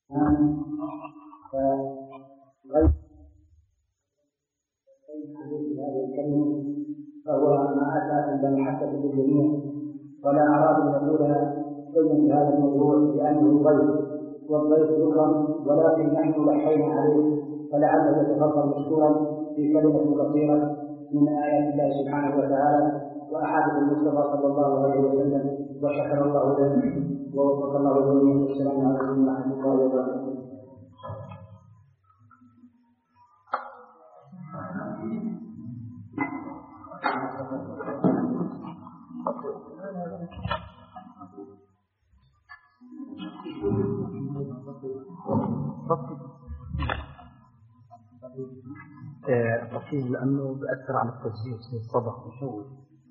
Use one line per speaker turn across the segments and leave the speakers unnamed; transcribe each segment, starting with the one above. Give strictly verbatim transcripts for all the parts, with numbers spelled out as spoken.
فغير هذه الكلمة فهو ما أتى عند محبة الجميع، ولا أراد أن يقول شيئا في هذا الموضوع لأنه ضيف، والضيف يكرم، ولكن نحن لحينا عليه فلعله يتفضل مشكورا في كلمة قصيرة من آيات الله سبحانه وتعالى وأحاديث المصطفى صلى الله عليه وسلم، وشكر الله له ووفق الله الجميع. والسلام عليكم ورحمة الله وبركاته.
بسيط لأنه بأثر على التسجيل في الصدق وشوي.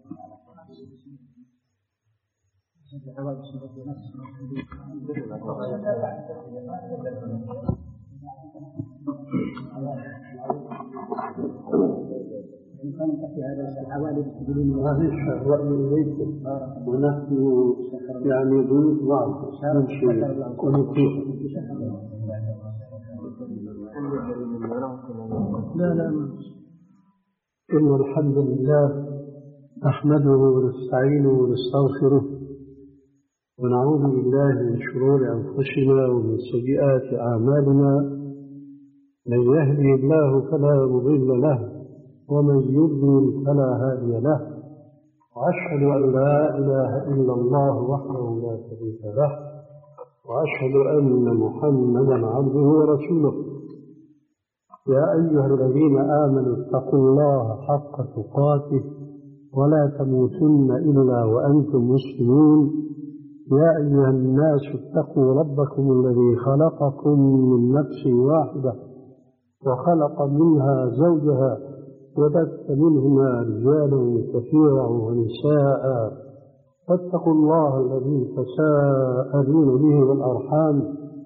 هذا الرأي إليكم ونحن يعني ضيوف معكم نمشي ونطيع. لا لا إن الحمد لله نحمده ونستعينه ونستغفره ونعوذ بالله من شرور أنفسنا ومن سيئات أعمالنا. من يهدي الله فلا مضل له ومن يضلل فلا هادي له، وأشهد أن لا إله إلا الله وحده لا شريك له، وأشهد أن محمدا عبده ورسوله. يا أيها الذين آمنوا اتقوا الله حق تقاته ولا تموتن إلا وأنتم مسلمون. يا أيها الناس اتقوا ربكم الذي خلقكم من نفس واحدة وخلق منها زوجها وبث منهما رجالا كثيرا ونساء، واتقوا الله الذي تساءلون به والأرحام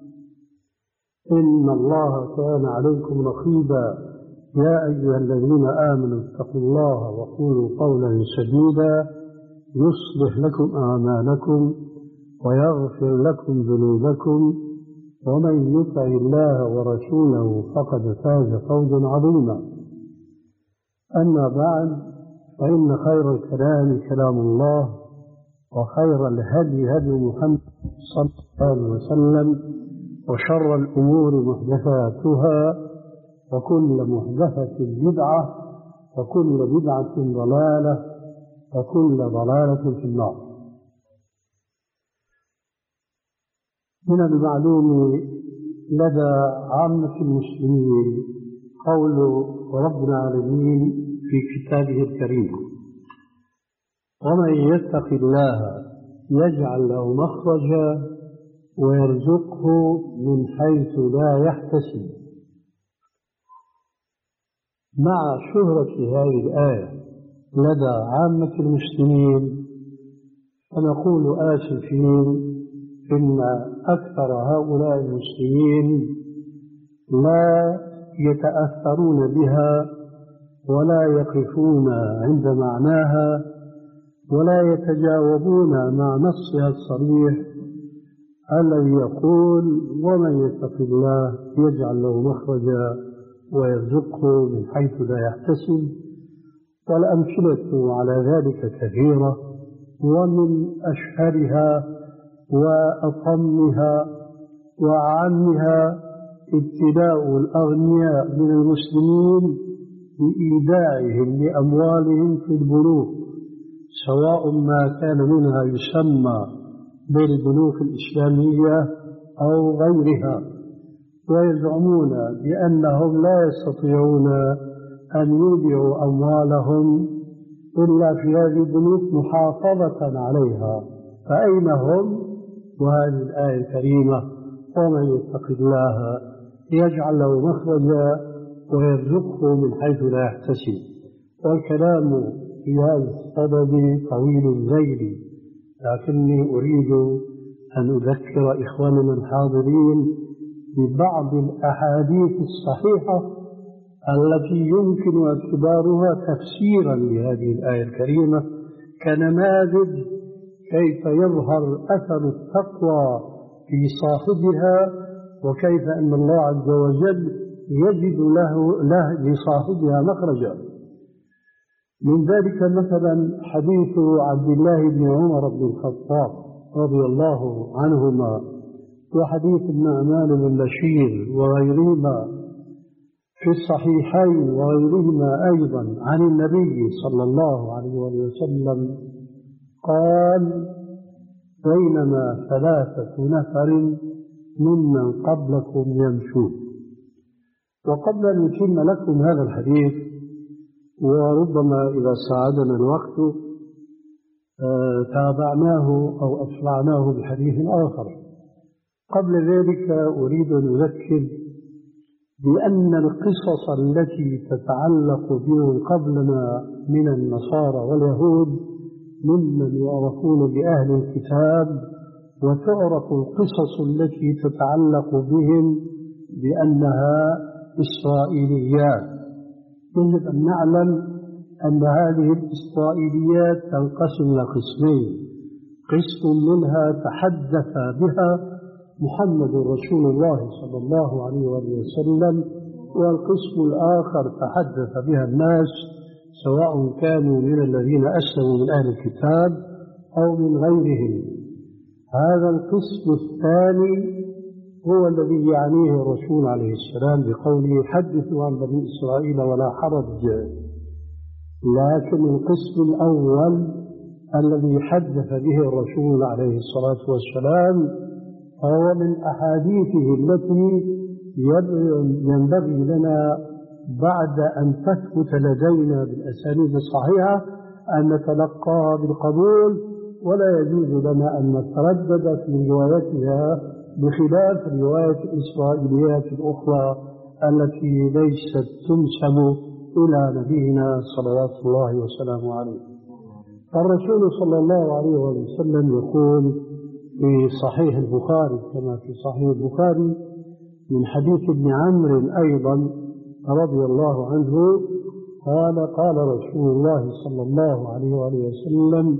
إن الله كان عليكم رقيبا. يا أيها الذين آمنوا اتقوا الله وقولوا قولا سديدا يصلح لكم أعمالكم ويغفر لكم ذنوبكم، ومن يطع الله ورسوله فقد فاز فوزا عظيما. أما بعد، فإن خير الكلام كلام الله، وخير الهدي هدي محمد صلى الله عليه وسلم، وشر الأمور محدثاتها، وكل محدثة بدعة، وكل بدعة ضلالة، وكل ضلالة في النار. من المعلوم لدى عامة المسلمين قول رب العالمين في كتابه الكريم: ومن يتق الله يجعل له مخرجا ويرزقه من حيث لا يحتسب. مع شهرة هذه الآية لدى عامة المسلمين فنقول آسفين إن أكثر هؤلاء المسلمين لا يتأثرون بها ولا يقفون عند معناها ولا يتجاوبون مع نصها الصريح الذي يقول: ومن يتق الله يجعل له مخرجا ويرزقه من حيث لا يحتسب. والأمثلة على ذلك كثيرة، ومن أشهرها وأطمها وأعمها ابتلاء الأغنياء من المسلمين بإيداعهم لأموالهم في البنوك، سواء ما كان منها يسمى بالبنوك الإسلامية أو غيرها، ويزعمون بأنهم لا يستطيعون أن يودعوا أموالهم إلا في هذه البنوك محافظة عليها. فأين هم؟ وهذه الآية الكريمة: ومن يتق الله يجعل له مخرجا ويرزقه من حيث لا يحتسب. والكلام في هذا السبب طويل الليل، لكني أريد أن أذكر إخواننا الحاضرين ببعض الأحاديث الصحيحة التي يمكن اعتبارها تفسيرا لهذه الآية الكريمة كنماذج كيف يظهر أثر التقوى في صاحبها وكيف أن الله عز وجل يجد له, له لصاحبها مخرجا. من ذلك مثلا حديث عبد الله بن عمر بن الخطاب رضي الله عنهما، وحديث النعمان بن بشير وغيرهما في الصحيحين وغيرهما أيضا عن النبي صلى الله عليه وسلم قال: بينما ثلاثة نفر ممن قبلكم يمشون. وقبل أن نتم لكم هذا الحديث، وربما إذا ساعدنا الوقت تابعناه أو أسمعناه بحديث آخر، قبل ذلك أريد أن أذكر بأن القصص التي تتعلق بمن قبلنا من النصارى واليهود ممن يعرفون بأهل الكتاب، وتعرف القصص التي تتعلق بهم بأنها إسرائيليات. يجب أن نعلم أن هذه الإسرائيليات تنقسم إلى قسمين: قسم منها تحدث بها محمد رسول الله صلى الله عليه وسلم، والقسم الآخر تحدث بها الناس سواء كانوا من الذين أسلموا من أهل الكتاب أو من غيرهم. هذا القسم الثاني هو الذي يعنيه الرسول عليه السلام بقوله: حدثوا عن بني إسرائيل ولا حرج. لكن القسم الأول الذي حدث به الرسول عليه الصلاة والسلام هو من أحاديثه التي ينبغي لنا بعد أن تثبت لدينا بالأسانيد الصحيحة أن نتلقاها بالقبول، ولا يجوز لنا أن نتردد في روايتها بخلاف رواية الإسرائيليات الأخرى التي ليست تنسب إلى نبينا صلوات الله وسلامه عليه. الرسول صلى الله عليه وسلم يقول في صحيح البخاري كما في صحيح البخاري من حديث ابن عمرو أيضا رضي الله عنه قال: قال رسول الله صلى الله عليه وسلم: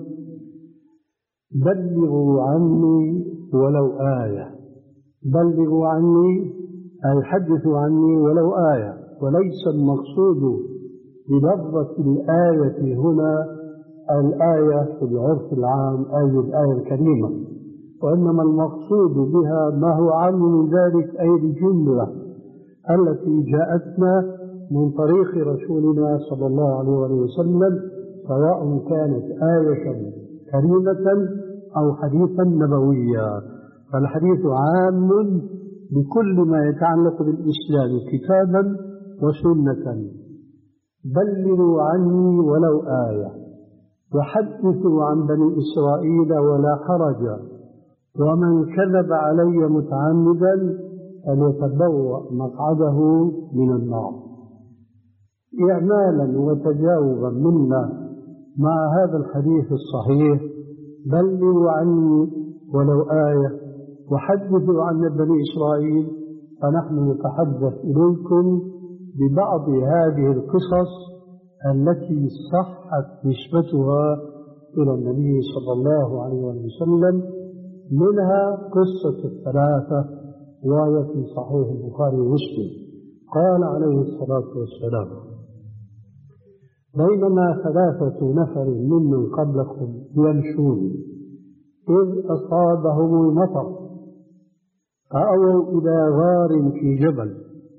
بلغوا عني ولو آية. بلغوا عني أي حدثوا عني ولو آية، وليس المقصود بلفظة الآية هنا الآية في العرف العام أي الآية الكريمة، وإنما المقصود بها ما هو عام من ذلك، أي الجملة التي جاءتنا من طريق رسولنا صلى الله عليه وسلم، سواء كانت آية كريمة أو حديثا نبويا. فالحديث عام بكل ما يتعلق بالإسلام كتابا وسنة. بلغوا عني ولو آية، وحدثوا عن بني إسرائيل ولا حرج، ومن كذب علي متعمدا فليتبوأ مقعده من النار. إعمالا وتجاوبا منا مع هذا الحديث الصحيح: بلغوا عني ولو آية وحدثوا عن بني إسرائيل، فنحن نتحدث إليكم ببعض هذه القصص التي صحت نسبتها إلى النبي صلى الله عليه وسلم، منها قصة الثلاثة وهي في صحيح البخاري ومسلم. قال عليه الصلاة والسلام: بينما ثلاثة نفر ممن قبلكم يمشون إذ أصابهم المطر فأووا إلى غار في جبل،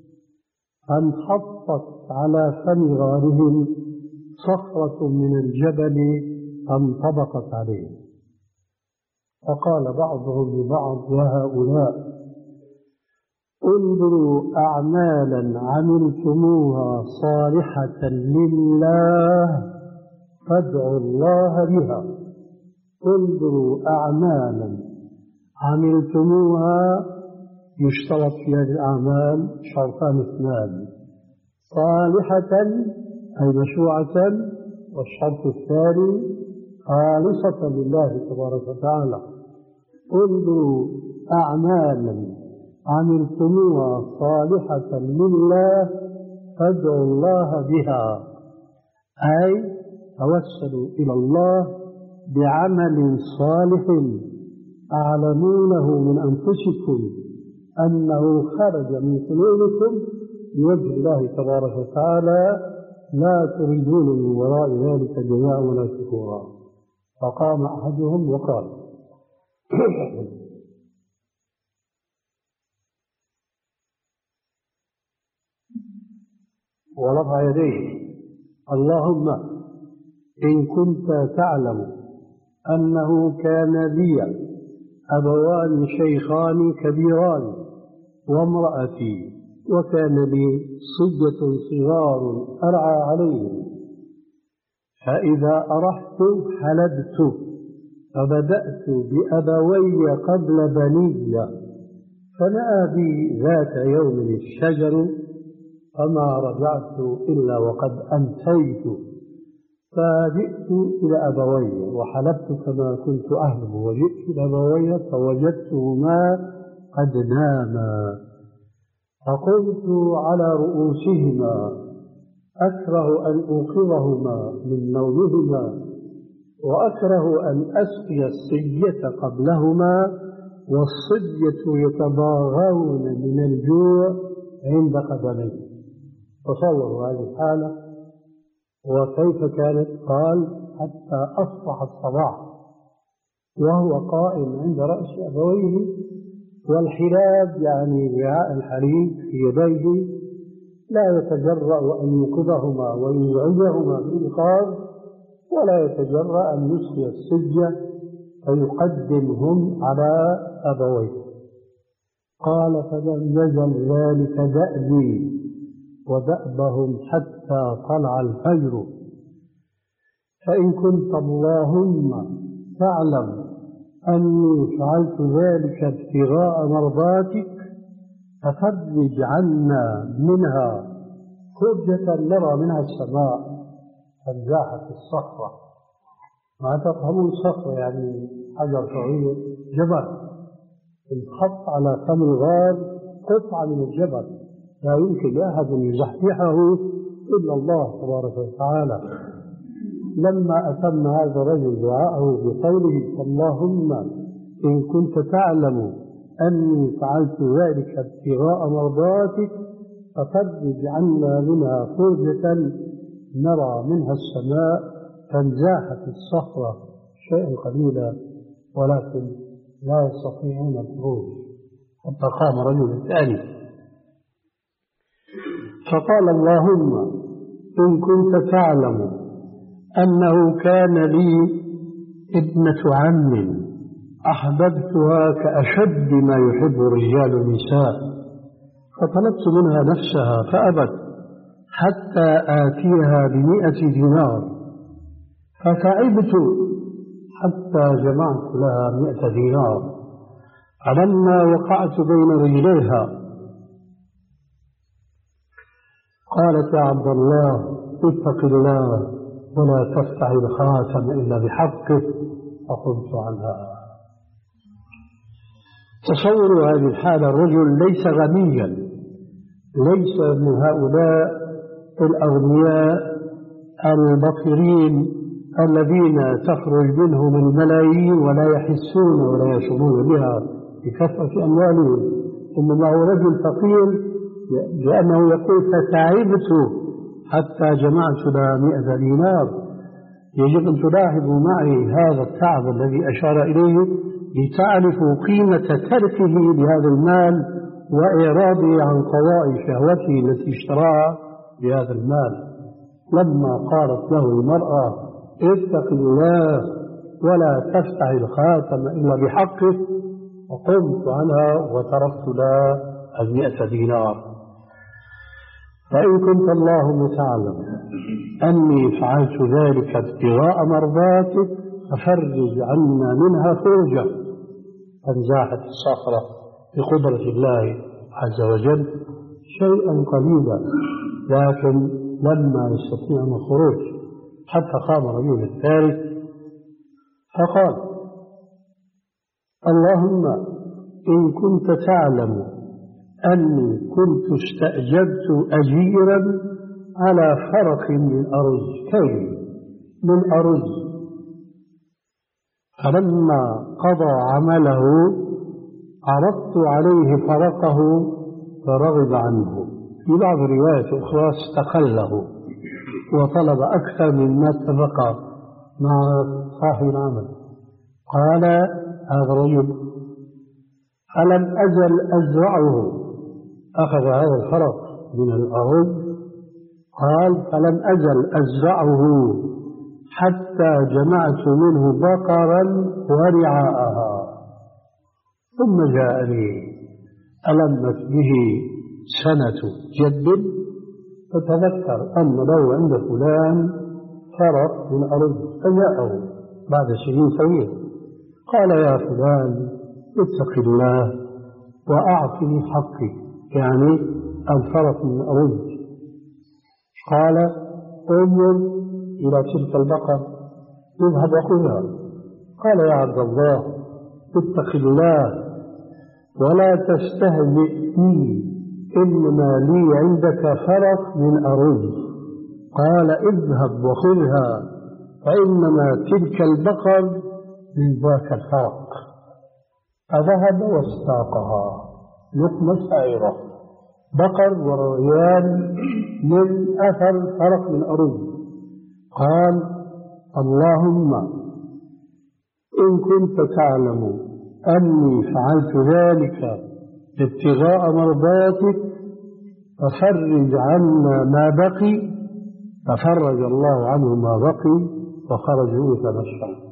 فانحطت على فم غارهم صخرة من الجبل فانطبقت عليه، فقال بعضهم لبعض: يا هؤلاء، انظروا أعمالا عملتموها صالحة لله فادعوا الله بها. انظروا أعمالا عملتموها، يشترط في هذه الأعمال شرطان اثنان: صالحة أي مشروعة، والشرط الثاني خالصة لله تبارك وتعالى. انظروا أعمالا عملتموها صالحة لله فادعوا الله بها، أي توسلوا إلى الله بعمل صالح أعلمونه من أنفسكم أنه خرج من قلوبكم لوجه الله تبارك وتعالى لا تريدون من وراء ذلك جزاء ولا شكورا. فقام أحدهم وقال ورفع يديه: اللهم إن كنت تعلم أنه كان لي أبوان شيخان كبيران وامرأتي وكان لي صبية صغار أرعى عليهم، فإذا أرحت حلبت، فبدأت بأبوي قبل بني، فنأى بي ذات يوم الشجر فما رجعت إلا وقد أنتيت، فجئت إلى أبوي وحلبت كما كنت أهلم، وجئت إلى أبوي فوجدتهما قد ناما، فقمت على رؤوسهما أكره أن أوقظهما من نومهما، وأكره أن أسقي الصبية قبلهما، والصبية يتضاغون من الجوع عند قدميه. تصوروا هذه الحالة وكيف كانت. قال: حتى أصبح الصباح وهو قائم عند رأس أبويه، والحلاب يعني وعاء الحليب في يديه، لا يتجرأ أن يوقظهما ويزعجهما بالإيقاظ، ولا يتجرأ أن يسقي الصبية فيقدمهم على أبويه. قال: فلم يزل ذلك دأبي ودأبهم حتى طلع الفجر، فإن كنت اللهم تعلم أني فعلت ذلك ابتغاء مرضاتك ففرج عنا منها فرجة نرى منها السماء فانزاحت الصخرة. ما تفهمون الصخرة يعني حجر صغير، جبل انحط على فم الغار قطعة من الجبل لا يمكن لأحد أن يزحزحه إلا الله تبارك وتعالى. لما أتم هذا الرجل دعاءه بقوله: اللهم إن كنت تعلم أني فعلت ذلك ابتغاء مرضاتك ففرج عنا منها فرجة نرى منها السماء، فانزاحت الصخرة شيئا قليلا ولكن لا يستطيعون الخروج، حتى قام رجل ثاني فقال: اللهم إن كنت تعلم أنه كان لي ابنة عم أحببتها كأشد ما يحب الرجال النساء، فطلبت منها نفسها فأبت حتى آتيها بمئة دينار، فتعبت حتى جمعت لها مئة دينار، فلما وقعت بين رجليها قالت: يا عبد الله اتق الله ولا تفتح الخاتم إلا بحقه، فقمت عنها. تصوروا هذه الحالة، الرجل ليس غنيا، ليس من هؤلاء الأغنياء البطرين الذين تخرج منهم الملايين ولا يحسون ولا يشعرون بها بكثرة أموالهم، إنما هو رجل فقير لأنه يقول: فتعبت حتى جمعت لها مئة دينار. يجب أن تلاحظوا معي هذا التعب الذي أشار إليه لتعرفوا قيمة تركه لهذا المال وإعراضه عن قضاء شهوته التي اشتراها بهذا المال. لما قالت له المرأة: اتق الله ولا تفتح الخاتم إلا بحقه، وقمت عنها وتركت لها المئة دينار. فإن كنت اللهم تعلم أني فعلت ذلك ابتغاء مرضاتك ففرج عنا منها فرجة، فانزاحت الصخرة بقدرة الله عز وجل شيئا قليلا، لكن لما يستطيعون الخروج حتى قام الرجل الثالث فقال: اللهم إن كنت تعلم أني كنت استأجرت أجيرا على فرق من أرز، كيل من أرز، فلما قضى عمله عرضت عليه فرقه فرغب عنه. في بعض الروايات الأخرى استقله وطلب أكثر مما اتفق مع صاحب العمل. قال هذا الرجل: ألم أزل أزرعه. أخذ هذا الفرق من الأرض، قال: فلم أزل أزرعه حتى جمعت منه بقرا ورعاءها، ثم جاءني ألمت به سنة جد، فتذكر أن له عند فلان فرق من أرض، فجاءه بعد سنين طويلة قال: يا فلان اتق الله وأعطني حقي، يعني الفرق من أرض. قال: انظر إلى تلك البقر، اذهب وخذها. قال: يا عبد الله اتق الله ولا تستهزئ بي، إنما لي عندك فرق من أرض. قال: اذهب وخذها، فإنما تلك البقر من ذاك الفرق. فذهب واستاقها لقمة سائرة، بقر وريان من أثر فرق من أرض. قال: اللهم إن كنت تعلم أني فعلت ذلك ابتغاء مرضاتك ففرج عنا ما بقي. ففرج الله عنه ما بقي وخرجوا يتمشون.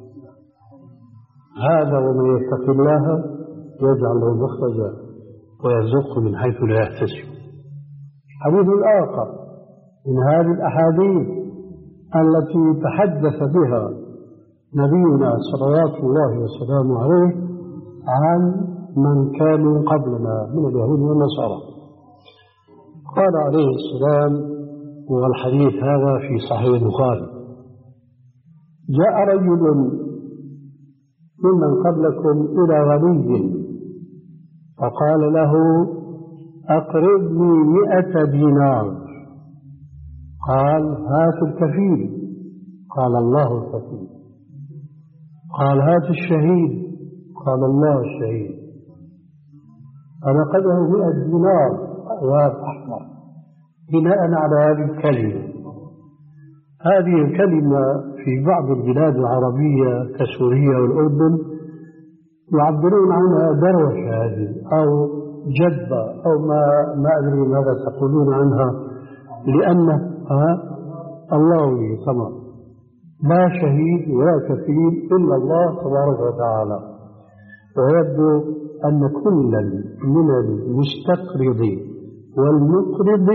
هذا ومن يتق الله يجعل له مخرجا ويرزقه من حيث لا يحتسب. حديث آخر من هذه الأحاديث التي تحدث بها نبينا صلوات الله وسلامه عليه عن من كانوا قبلنا من اليهود والنصارى. قال عليه السلام، والحديث هذا في صحيح البخاري: جاء رجل ممن قبلكم إلى غني فقال له: أقرضني مئة دينار. قال: هات الكفيل. قال: الله الكفيل. قال: هات الشهيد. قال: الله الشهيد. فنقده مئة دينار أعواد أحمر بناء على هذه الكلمة. هذه الكلمة في بعض البلاد العربية كسوريا والأردن يعبرون عنها دروش هذه أو جدة أو ما ما أدري ماذا تقولون عنها، لأن الله لي تمام، لا شهيد ولا كفيل إلا الله تبارك وتعالى. ويبدو أن كلا من المستقرض والمقرض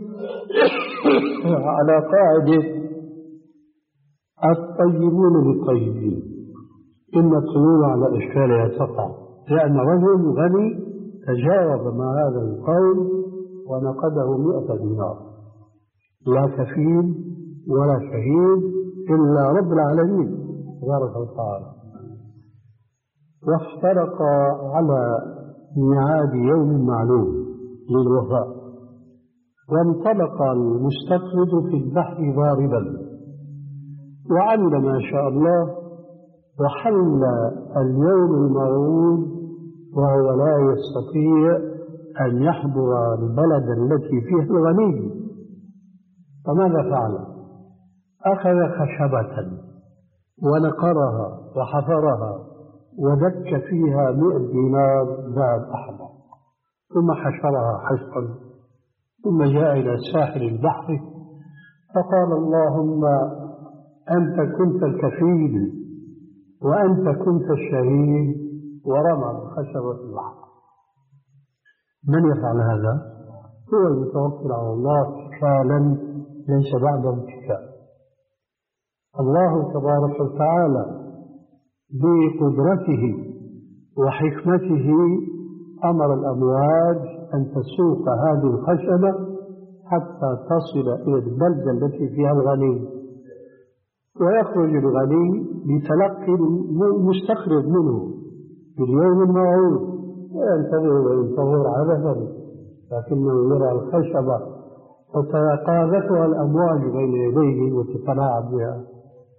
على قاعدة الطيبون للطيبين، إن الطيور على أشكالها تقع، لأن رجل غني تجاوب مع هذا القول ونقده مئة دينار، لا كفيل ولا شهيد إلا رب العالمين تبارك وتعالى. وافترق على ميعاد يوم معلوم للوفاء، وانطلق المستقرض في البحر ضاربا وعمل ما شاء الله، وحل اليوم الموعود وهو لا يستطيع أن يحضر البلد التي فيها الغني. فماذا فعل؟ أخذ خشبة ونقرها وحفرها ودك فيها مئة دينار ذهب أحمر، ثم حشرها حشقا، ثم جاء إلى ساحل البحر فقال: اللهم أنت كنت الكفيل وأنت كنت الشهيد، ورمى الخشبة في البحر. من يفعل هذا؟ هو المتوكل على الله اتكالا ليس بعده اتكال. الله تبارك وتعالى بقدرته وحكمته أمر الأمواج أن تسوق هذه الخشبة حتى تصل إلى البلدة التي فيها الغني، ويخرج الغني لتلقي المستقرض منه في اليوم الموعود، وينتظر وينتظر عبثا، لكنه يرى الخشبة وتقاذفها الأمواج بين يديه وتتلاعب بها،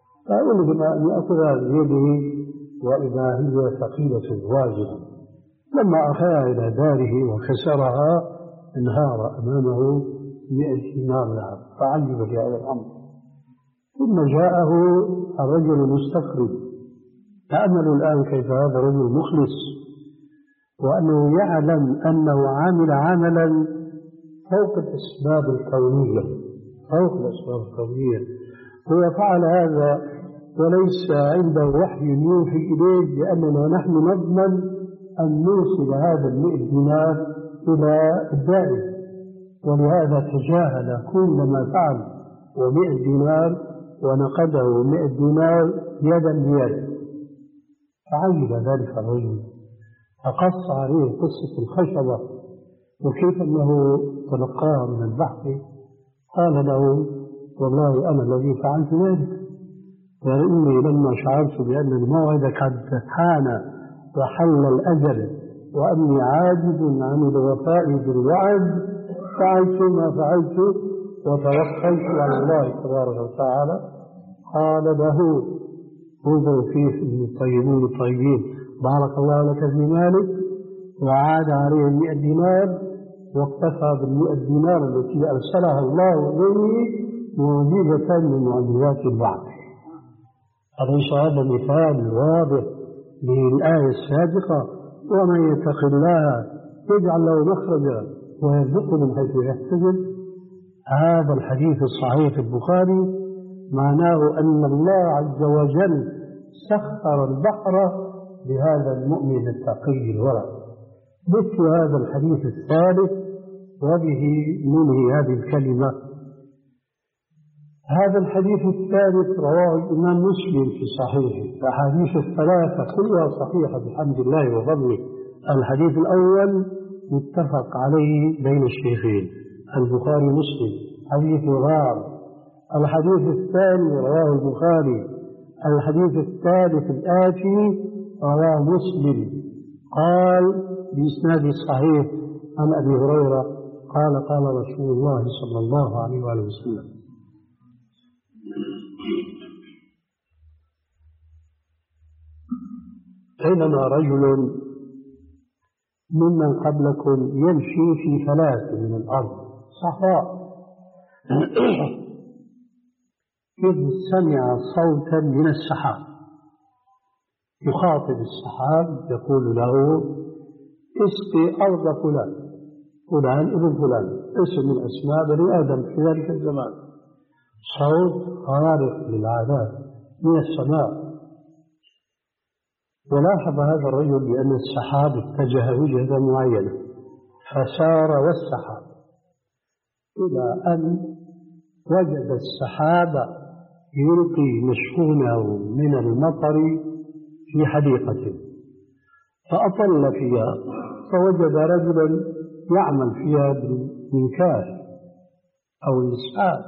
فأولد أن يأخذها بيده وإذا هي ثقيلة واجبة. لما أخاها إلى داره وكسرها انهار أمامه مئة دينار ذهب، فعجب بهذا الأمر. ثم جاءه الرجل المستقرب. تأملوا الآن كيف هذا الرجل مخلص، وأنه يعلم أنه عامل عملا فوق الأسباب الكونية، فوق الأسباب الكونية. هو فعل هذا وليس عنده وحي يوحي إليه، لأننا نحن نضمن أن نوصل هذا المئة دينار إلى الدائم، ولهذا تجاهل كل ما فعل ومئة دينار ونقده مئة دينار يدا بيد. فعجب ذلك الرجل، فقص عليه قصة الخشبة وكيف أنه تلقاها من البحث. قال له: والله أنا الذي فعلت ذلك، وإني لما شعرت بأن الموعد قد حان وحل الأجل وأني عاجز عن الوفاء بالوعد فعلت ما فعلت وتوكلت على الله تبارك وتعالى. قال له: انظروا فيه من الطيبين الطيبين، بارك الله لك في مالك، وعاد عليه المئة دينار واكتفى بالمئة دينار التي أرسلها الله إليه معجزة من معجزات البعث. أليس هذا مثال واضح للآية السابقة؟ ومن يتق الله يجعل له مخرجا ويرزقه من حيث يحتسب. هذا الحديث الصحيح في البخاري معناه أن الله عز وجل سخر البحر لهذا المؤمن التقي الورع. مثل هذا الحديث الثالث وبه ننهي هذه الكلمة. هذا الحديث الثالث رواه الإمام مسلم في صحيحه. الأحاديث الثلاثة كلها صحيحة بحمد الله وفضله. الحديث الأول متفق عليه بين الشيخين البخاري ومسلم، حديث غار. الحديث الثاني رواه البخاري. الحديث الثالث الآتي رواه مسلم. قال بإسناد الصحيح عن أبي هريرة قال: قال رسول الله صلى الله عليه وآله وسلم: بينما رجل ممن قبلكم يمشي في ثلاث من الأرض صحراء إذ سمع صوتا من السحاب يخاطب السحاب يقول له: اسقي أرض فلان، فلان ابن فلان، اسم من أسماء بني آدم في ذلك الزمان. صوت خارق للعادات من السماء. ولاحظ هذا الرجل بأن السحاب اتجه وجهة معينة فسار والسحاب، إلى أن وجد السحاب يلقي مشحونه من المطر في حديقته، فأطل فيها فوجد رجلا يعمل فيها بالمنكاش أو الإسعاف،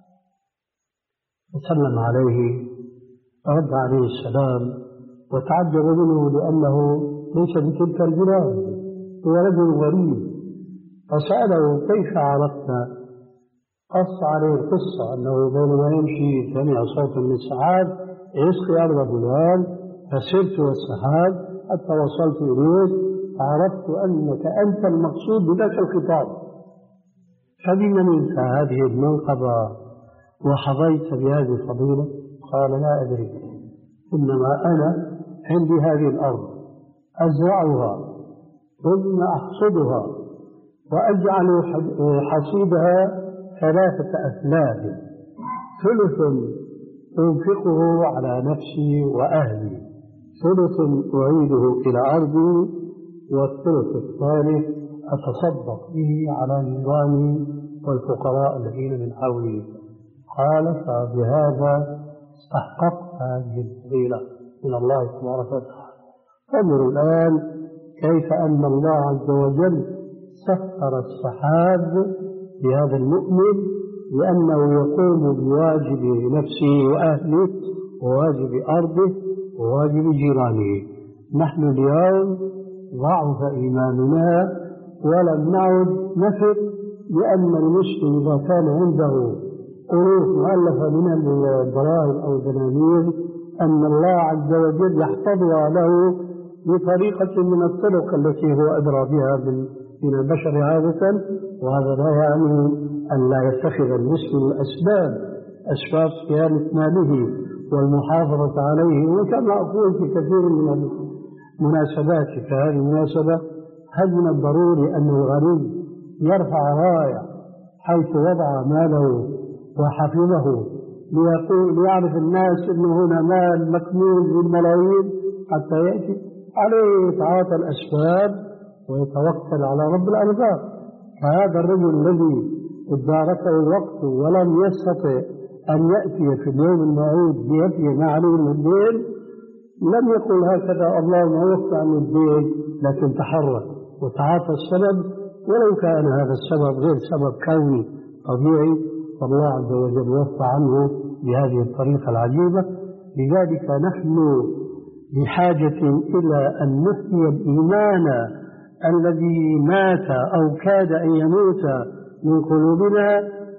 فسلم عليه فرد عليه السلام وتعجب منه لأنه ليس بتلك البلاد، هو رجل غريب. فسأله: كيف عرفت؟ قص عليه القصة أنه بينما يمشي سمع صوتا من السحاب: اسقي أرض فلان، فسرت والسحاب حتى وصلت إليك فعرفت أنك أنت المقصود بذاك الخطاب. فبما نلت هذه المنقبة وحظيت بهذه الفضيلة؟ قال: لا أدري، إنما أنا عندي هذه الأرض أزرعها ثم أحصدها وأجعل حصيدها ثلاثة أثلاث، ثلث أنفقه على نفسي وأهلي، ثلث أعيده إلى أرضي، والثلث الثالث أتصدق به على نيراني والفقراء الذين من حولي. قال: فبهذا استحققت هذه الفضيلة من الله تبارك وتعالى. انظروا الآن كيف أن الله عز وجل سخر السحاب لهذا المؤمن لأنه يقوم بواجب نفسه وأهله وواجب أرضه وواجب جيرانه. نحن اليوم ضعف إيماننا ولم نعد نثق لأن المسلم إذا كان عنده ألوف مؤلفة من الدراهم أو الدنانير أن الله عز وجل يحفظها له بطريقة من الطرق التي هو أدرى بها من من البشر عادة، وهذا لا يعني أن لا يتخذ المسلم الأسباب، أسباب صيانة ماله والمحافظة عليه. وكما أقول في كثير من المناسبات كهذه المناسبة، هل من الضروري أن الغني يرفع راية حيث وضع ماله وحفظه ليقول ليعرف الناس أنه هنا مال مكنون بالملايين حتى يأتي عليه يتعاطى الأسباب ويتوكل على رب الأرزاق؟ فهذا الرجل الذي اداركه الوقت ولم يستطع أن يأتي في اليوم الموعود بيده ما عليه من الدين لم يقل هكذا اللهم وفق عن الدين، لكن تحرك وتعاطى السبب، ولو كان هذا السبب غير سبب كوني طبيعي فالله عز وجل وفق عنه بهذه الطريقة العجيبة. لذلك نحن بحاجة إلى أن نحيي الإيمان الذي مات أو كاد أن يموت من قلوبنا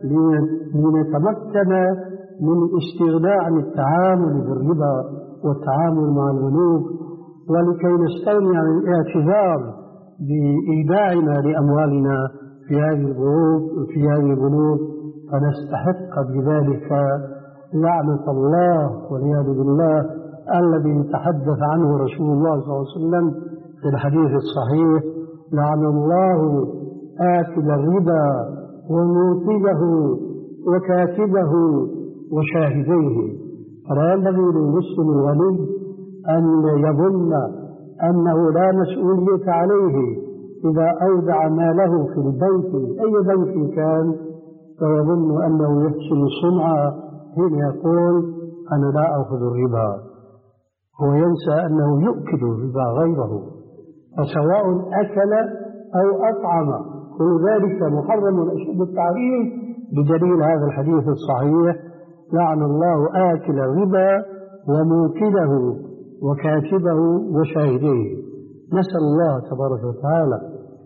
لنتمكن من الاستغناء عن التعامل بالربا والتعامل مع البنوك، ولكي نستغني عن الاعتذار بإيداعنا لأموالنا في هذه البنوك في هذه البنوك فنستحق بذلك لعنة الله والعياذ بالله الذي تحدث عنه رسول الله صلى الله عليه وسلم في الحديث الصحيح: لعن الله آكل الربا وموكله وكاتبه وشاهديه. فلا ينبغي للمسلم الغني أن يظن أنه لا مسؤولية عليه إذا أودع ماله في البنك أي بنك كان، فيظن أنه يحسن الصنعة حين يقول أنا لا أخذ الربا، هو ينسى أنه يؤكل الربا غيره، فسواء أكل أو أطعم كل ذلك محرم أشد التعريف بدليل هذا الحديث الصحيح: لعن الله آكل الربا وموكله وكاتبه وشاهديه. نسأل الله تبارك وتعالى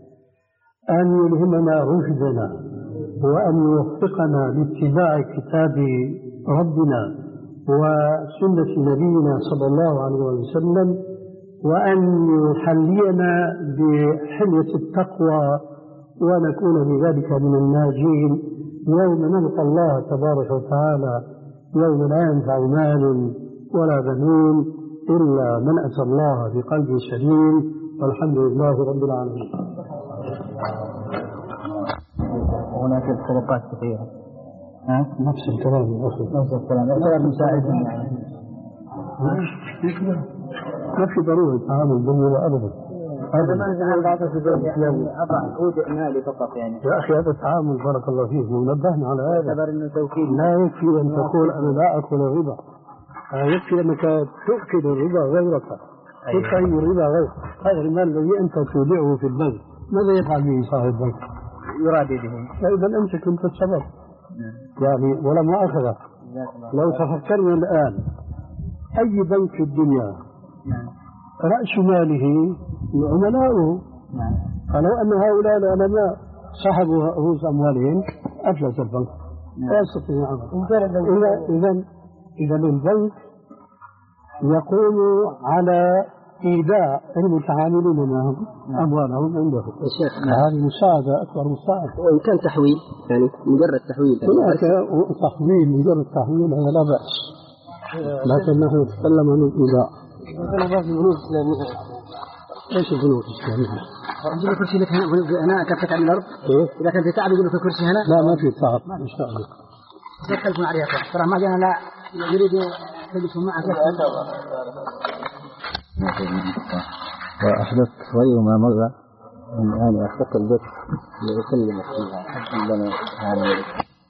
أن يلهمنا رشدنا وأن يوفقنا لاتباع كتاب ربنا وسنة نبينا صلى الله عليه وسلم، وأن يحلينا بحلية التقوى ونكون بذلك من الناجين يوم نلقى الله تبارك وتعالى، يوم لا ينفع مال ولا بنون إلا من أتى الله بقلب سليم، والحمد لله رب العالمين.
هناك الطرقات كثيرة.
نفس الكلام يا أخي،
نفس الكلام الكلام مساعد
ما في ضرورة تعامل بالله أبدا.
هذا ما نزل بعض في ذلك يعني أضع أودع مالي فقط يعني.
يا أخي هذا التعامل بارك الله فيك ونبهنا على هذا.
اعتبر إنه توكيد.
لا يكفي أن تقول أنا لا أكل الربا، يكفي أنك تؤكل الربا غيرك، تطعم الربا غيرك. هذا المال الذي أنت تودعه في البنك ماذا يفعل به صاحب البنك؟
يراد به.
فإذا أنت كنت السبب يعني، ولا مؤاخذة. لو تفكرنا الآن أي بنك في الدنيا رأس ماله عملاؤه، فلو أن هؤلاء العلماء سحبوا رؤوس أموالهم أفلس البنك لا يستطيع عمله. إذا إذا البنك يقوم على إيداع المتعاملين معهم أموالهم عنده. هذه مساعدة أكبر مساعدة.
وإن كان تحويل يعني مجرد تحويل،
هناك تحويل مجرد تحويل هذا لا بأس، لكن نحن نتكلم عن الإيداع.
مثلا بعض البنوك الإسلامية.
ايش البنوك الإسلامية؟
عندنا كرسي لك هنا كفتك على الأرض. إيه؟ إذا كنت تعب يقول لك الكرسي هنا.
لا ما في تعب إن شاء الله.
يختلفون عليها ترى ما جانا لا يريد يجلسون معك.
وأحدث غير ما مر من أن أعتقد بك لأكلمك فيها عندنا هذا.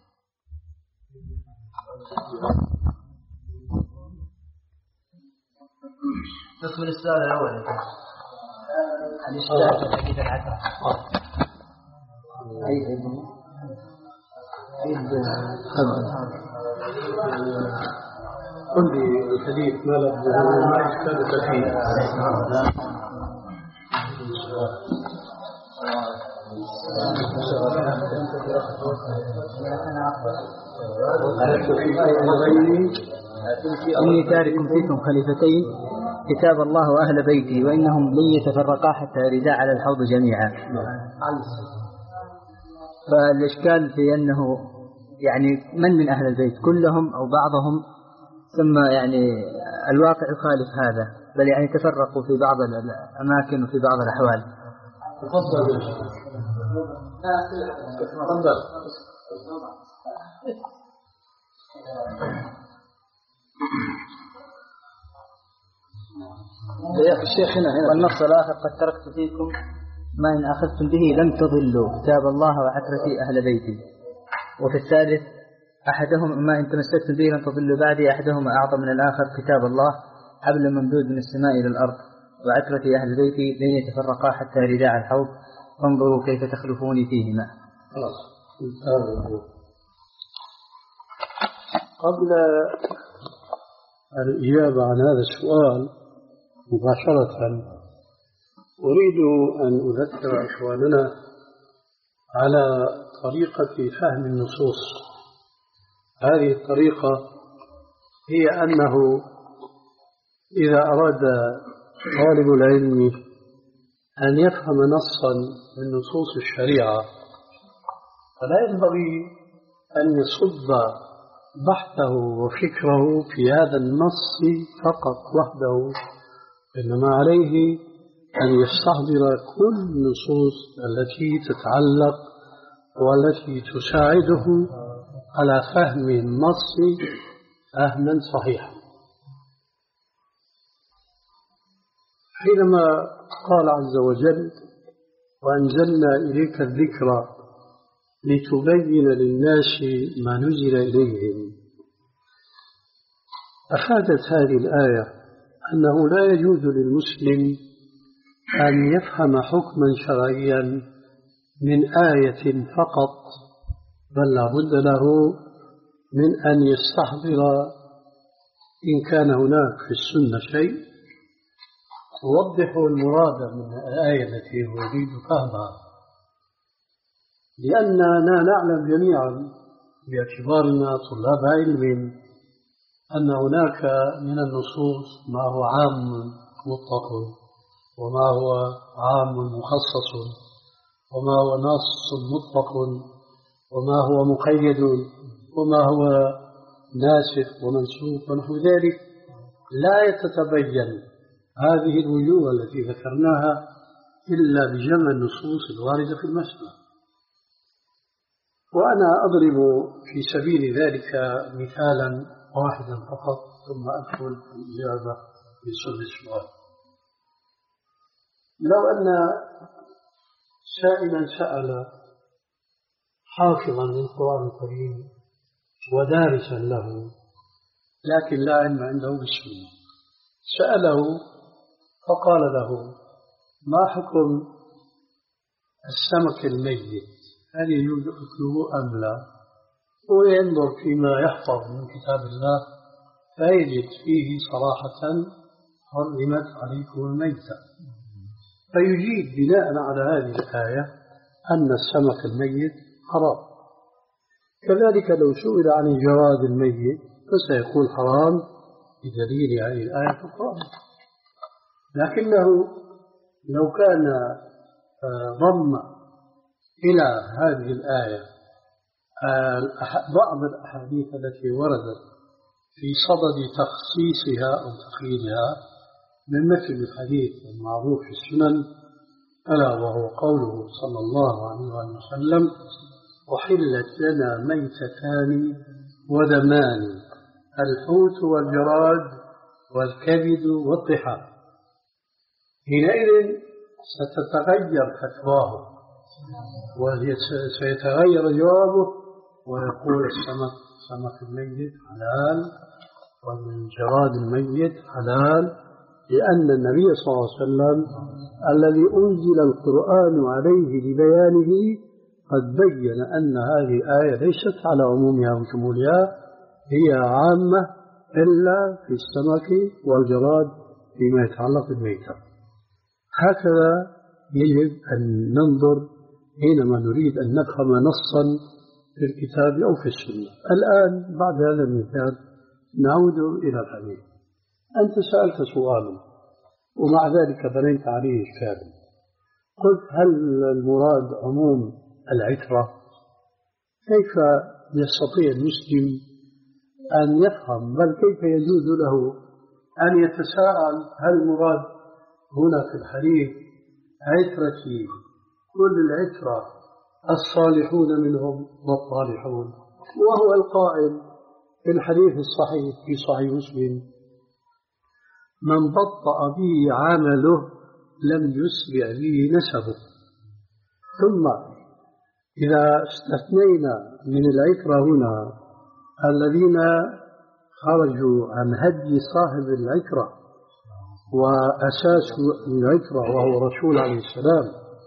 قسم السؤال الأول الاشتراك في الحديث العشر. أي ابن
قل لي الحديث ما لفظه ما اشترك فيه.
إني تارك فيكم خليفتين
كتاب الله وأهل بيتي وإنهم لن يتفرقا حتى يردا على الحوض جميعا. فالإشكال في أنه يعني من من أهل البيت كلهم أو بعضهم، ثم يعني الواقع يخالف هذا، بل يعني تفرقوا في بعض الأماكن وفي بعض الأحوال.
تفضل. تفضل.
يا الشيخ هنا هنا والنص الآخر قد تركت فيكم ما إن أخذتم به لم تضلوا كتاب الله وعترتي أهل بيتي. وفي الثالث أحدهم ما إن تمسكتم به لم تضلوا بعدي أحدهما أعظم من الآخر كتاب الله حبل ممدود من السماء إلى الأرض وعترتي أهل بيتي لن يتفرقا حتى يردا على الحوض فانظروا كيف تخلفوني فيهما.
قبل الإجابة عن هذا السؤال مباشرة أريد أن أذكر إخواننا على طريقة فهم النصوص. هذه الطريقة هي أنه إذا أراد طالب العلم أن يفهم نصا من نصوص الشريعة فلا ينبغي أن يصب بحثه وفكره في هذا النص فقط وحده، إنما عليه أن يستحضر كل النصوص التي تتعلق والتي تساعده على فهم النص فهما صحيحا. حينما قال عز وجل وأنزلنا إليك الذكر لتبين للناس ما نزل إليهم، أفادت هذه الآية أنه لا يجوز للمسلم أن يفهم حكما شرعيا من آية فقط، بل لا بد له من أن يستحضر إن كان هناك في السنة شيء يوضح المراد من الآية التي يريد فهمها، لأننا نعلم جميعا باعتبارنا طلاب علم أن هناك من النصوص ما هو عام مطلق وما هو عام مخصص وما هو نص مطلق وما هو مقيد وما هو ناسخ ومنسوخ ونحو ذلك. لا تتبين هذه الوجوه التي ذكرناها إلا بجمع النصوص الواردة في المسألة. وأنا أضرب في سبيل ذلك مثالا واحدا فقط ثم أدخل في الإجابة في صلب السؤال. لو أن سائلا سأل حافظا للقرآن الكريم ودارسا له لكن لا علم عنده بالسنة، سأله فقال له ما حكم السمك الميت، هل يجوز أكله أم لا؟ وينظر فيما يحفظ من كتاب الله فيجد فيه صراحة حرمت عليكم الميتة، فيجيب بناء على هذه الآية أن السمك الميت حرام. كذلك لو سئل عن الجراد الميت فسيقول حرام بدليل هذه الآية في القرآن. لكنه لو كان ضم إلى هذه الآية بعض الأحاديث التي وردت في صدد تخصيصها أو تقييدها من مثل الحديث المعروف في السنن ألا وهو قوله صلى الله عليه وسلم أحلت لنا ميتتان ودمان الحوت والجراد والكبد والطحال، حينئذ ستتغير فتواه وسيتغير جوابه ويقول السمك سمك الميت حلال والجراد الميت حلال، لأن النبي صلى الله عليه وسلم الذي أنزل القرآن عليه لبيانه قد بين أن هذه الآية ليست على عمومها وشمولها، هي عامة إلا في السمك والجراد فيما يتعلق بالميتة. هكذا يجب أن ننظر حينما نريد أن نفهم نصا في الكتاب أو في السنة. الآن بعد هذا المثال نعود إلى الحديث. أنت سألت سؤالا ومع ذلك بنيت عليه إشكالا. قلت هل المراد عموم العترة؟ كيف يستطيع المسلم أن يفهم، بل كيف يجوز له أن يتساءل هل المراد هنا في الحديث عترتي كل العترة الصالحون منهم والطالحون، وهو القائل في الحديث الصحيح في صحيح مسلم من بطأ به عمله لم يسرع به نسبه. ثم إذا استثنينا من العترة هنا الذين خرجوا عن هدي صاحب العترة وأساس العترة وهو رسول عليه السلام،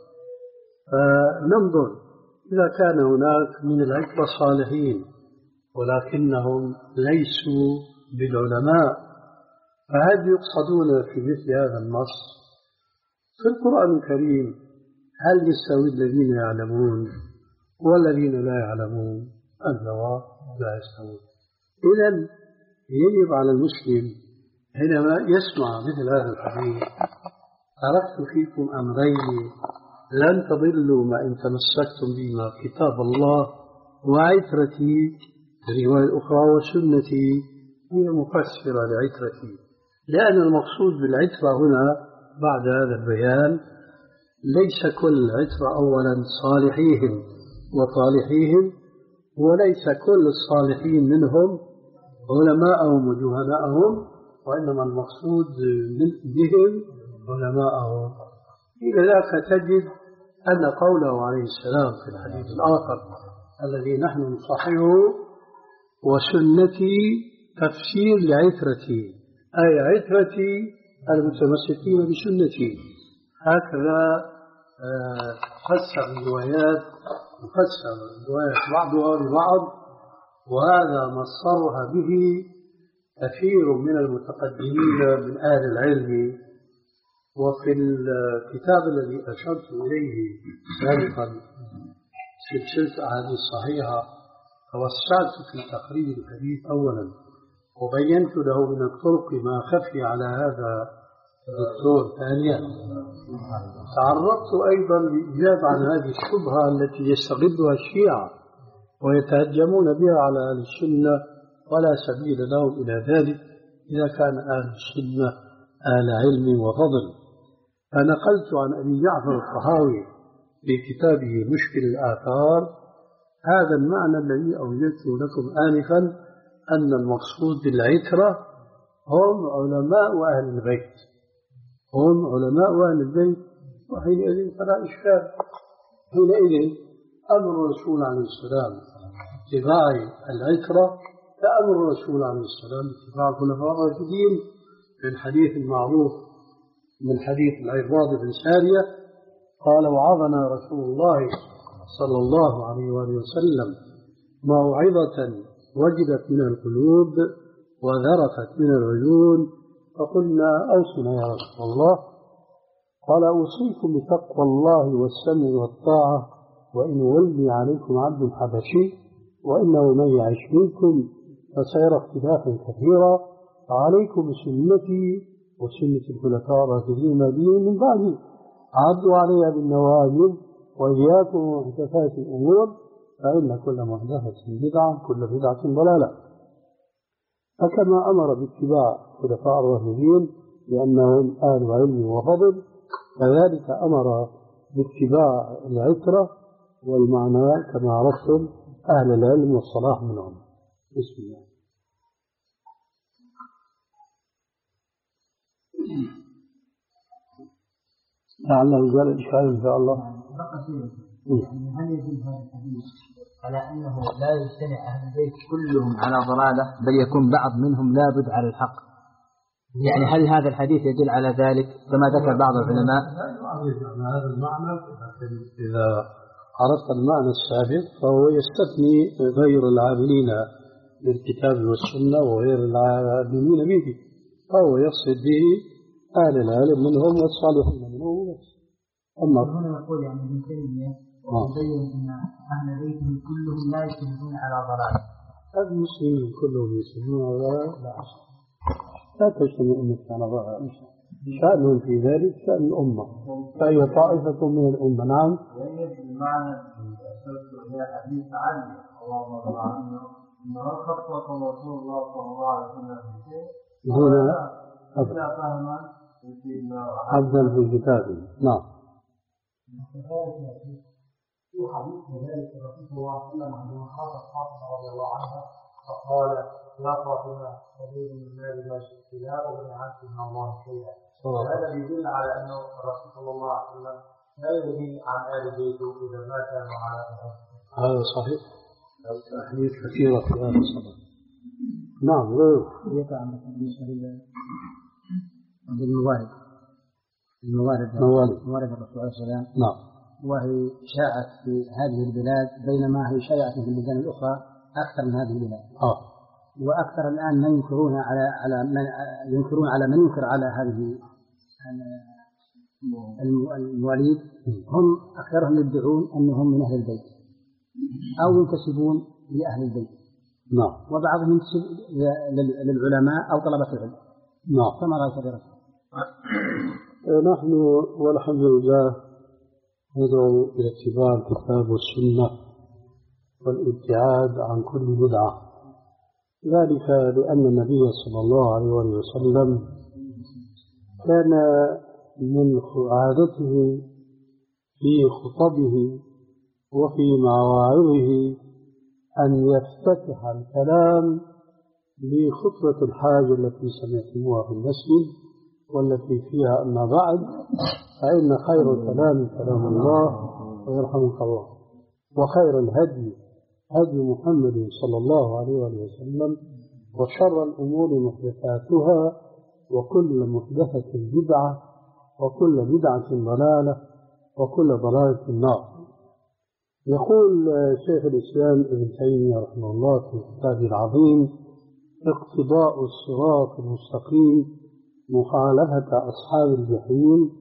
فننظر إذا كان هناك من العترة صالحين ولكنهم ليسوا بالعلماء، فهل يقصدون في مثل هذا النص؟ في القرآن الكريم هل يستوي الذين يعلمون والذين لا يعلمون؟ الجواب لا يستوون. إذن يجب على المسلم حينما يسمع مثل هذا الحديث تركت فيكم أمرين لن تضلوا ما إن تمسكتم بما كتاب الله وعترتي، الرواية الأخرى وسنتي، هي مفسرة لعترتي، لأن المقصود بالعترة هنا بعد هذا البيان ليس كل عترة أولا صالحيهم وطالحيهم، وليس كل الصالحين منهم علماءهم وجهلاءهم، وإنما المقصود بهم علماءهم. إلى ذلك تجد أن قوله عليه السلام في الحديث الآخر الذي نحن نصححه وسنتي تفسير لعترتي، أي عترتي المتمسكين بسنتي. هكذا فسر الروايات مفسر الروايات بعضها لبعض، وهذا مصرها به كثير من المتقدمين من أهل العلم. وفي الكتاب الذي أشرت إليه سابقا سلسلة أحاديث صحيحة توسعت في تقريب الحديث أولا، وبينت له من الطرق ما خفي على هذا الدكتور. ثانيا تعرضت أيضا للإجابة عن هذه الشبهة التي يستغلها الشيعة ويتهجمون بها على أهل السنة، ولا سبيل لهم إلى ذلك إذا كان أهل السنة أهل علم وفضل. فنقلت عن أبي جعفر الطحاوي في كتابه مشكل الآثار هذا المعنى الذي أوجدته لكم آنفا، أن المقصود بالعترة هم علماء وأهل البيت، هم علماء وأهل البيت. وحينئذ فلا إشكال، حينئذ أمر الرسول عليه السلام اتباع العترة كأمر الرسول عليه السلام اتباع الخلفاء الراشدين. في الحديث المعروف من حديث العرباض بن سارية قال وعظنا رسول الله صلى الله عليه وآله وسلم موعظة وجدت من القلوب وذرفت من العيون، فقلنا أوصنا يا رسول الله. قال أوصيكم بتقوى الله والسمع والطاعة وإن ولي عليكم عبد حبشي وإنه من يعش منكم فسيرى اختلافا كثيرا، فعليكم بسنتي وسنة الخلفاء الراشدين المهديين من بعدي عضوا عليها بالنواجذ وإياكم ومحدثات الأمور فإن كل محدثة بدعة كل بدعة ضلالة. فكما أمر باتباع الخلفاء الراشدين لأنهم أهل علم وفضل، كذلك أمر باتباع العترة والمعنى كما عرفتم أهل العلم والصلاح منهم. بسم الله. لعله زال الإشكال إن شاء الله.
يعني هل يدل هذا الحديث على أنه لا يجتمع أهل البيت كلهم على ضلالة، بل يكون بعض منهم لابد على الحق؟ يعني هل هذا الحديث يدل على ذلك كما ذكر بعض العلماء؟
لا هذا المعنى، لكن إذا عرفت المعنى السابق فهو يستثني غير العاملين بالكتاب والسنة وغير العاملين به، فهو يقصد به أهل العلم منهم والصالحين منهم بس. أما
هنا يقول يعني ابن تيمية يبين أن أهل بيته كلهم لا يجتمعون على ضلالة.
المسلمين كلهم يجتمعون على ضلالة؟ لا لا تجتمع أمتك على ضلالة. شأن في ذلك شأن الأمة، فهي طائفة من الأمة. نعم.
المعنى الأساس حديث علي الله رضي عنه إنه خطط رسول الله صلى الله عليه وسلم في شيء
هنا
إلا فهم
عبدا في كتابه. نعم.
في حديث ذلك الرسول صلى الله عليه وسلم عندما خاطب فاطمة رضي الله عنها فقال: يا فاطمة خذي من مال ما شئت لا أغني عنك من الله شيئا. هذا يدل على أنه الرسول صلى الله عليه وسلم لا يغني عن آل بيته إذا ما كانوا على الأرض.
هذا صحيح. أحاديث كثيرة في هذا الصدد. نعم. غير
يقع بالنسبة للموارد الموارد موارد الرسول عليه السلام.
نعم.
وهي شاعت في هذه البلاد بينما هي شاعت في البلدان الأخرى أكثر من هذه البلاد.
آه.
وأكثر الآن من ينكرون على على من ينكرون على من ينكر على هذه المواليد هم أكثرهم يدعون أنهم من أهل البيت أو ينتسبون لأهل البيت.
نعم.
وبعضهم ينتسب للعلماء أو طلبة العلم.
نعم.
كما رأيت دراسة.
نحن والحمد لله ندعو إلى اتباع الكتاب والسنة والابتعاد عن كل بدعة، ذلك لأن النبي صلى الله عليه وسلم كان من عادته في خطبه وفي مواعظه أن يفتتح الكلام بخطبة الحاجة التي سمعتموها في المسجد والتي فيها أما بعد فإن خير الكلام كلام الله ويرحمك الله، وخير الهدي هدي محمد صلى الله عليه وسلم، وشر الأمور محدثاتها وكل محدثة بدعة وكل بدعة ضلالة وكل ضلالة في النار. يقول شيخ الإسلام ابن تيمية رحمه الله في كتابه العظيم: اقتضاء الصراط المستقيم مخالفة أصحاب الجحيم،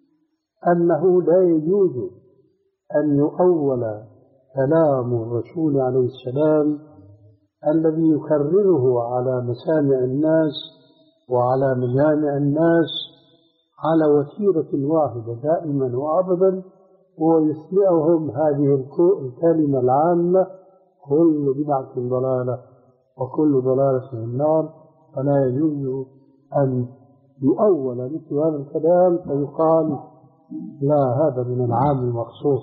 أنه لا يجوز أن يؤول كلام الرسول عليه السلام الذي يكرره على مسامع الناس وعلى مجامع الناس على وتيرة واحدة دائما وأبدا، ويسمعهم هذه الكلمة العامة: كل بدعة ضلالة وكل ضلالة في النار. فلا يجوز أن يؤول مثل هذا الكلام فيقال لا، هذا من العام المخصوص،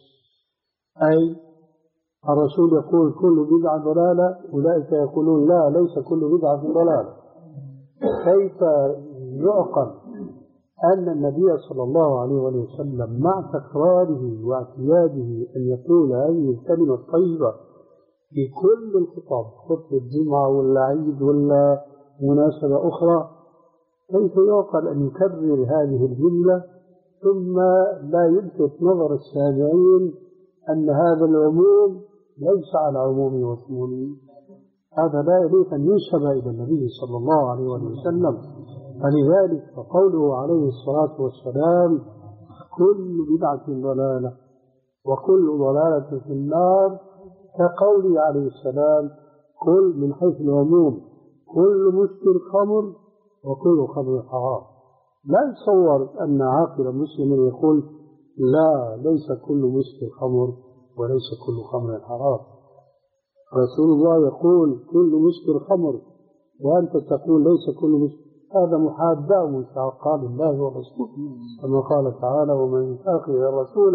أي الرسول يقول كل بدعة ضلالة، أولئك يقولون لا، ليس كل بدعة ضلالة. كيف يعقل أن النبي صلى الله عليه وسلم مع تكراره واعتياده أن يقول هذه الكلمة الطيبة في كل الخطاب، خطبة الجمعة ولا عيد ولا مناسبة أخرى، كيف يعقل أن يكرر هذه الجملة ثم لا يلفت نظر السامعين أن هذا العموم ليس على عموم وشموله؟ هذا لا يليق أن ينسب إلى النبي صلى الله عليه وسلم. فلذلك فقوله عليه الصلاة والسلام: كل بدعة ضلالة وكل ضلالة في النار، كقوله عليه السلام: كل من حيث العموم كل مسكر خمر وكل خمر حرام. لا يتصور أن عاقل مسلم يقول لا، ليس كل مسكر خمر وليس كل خمر حرام. رسول الله يقول كل مسكر خمر وأنت تقول ليس كل مسكر، هذا محادة من قال الله ورسوله، كما قال تعالى: ومن يشاقق الرسول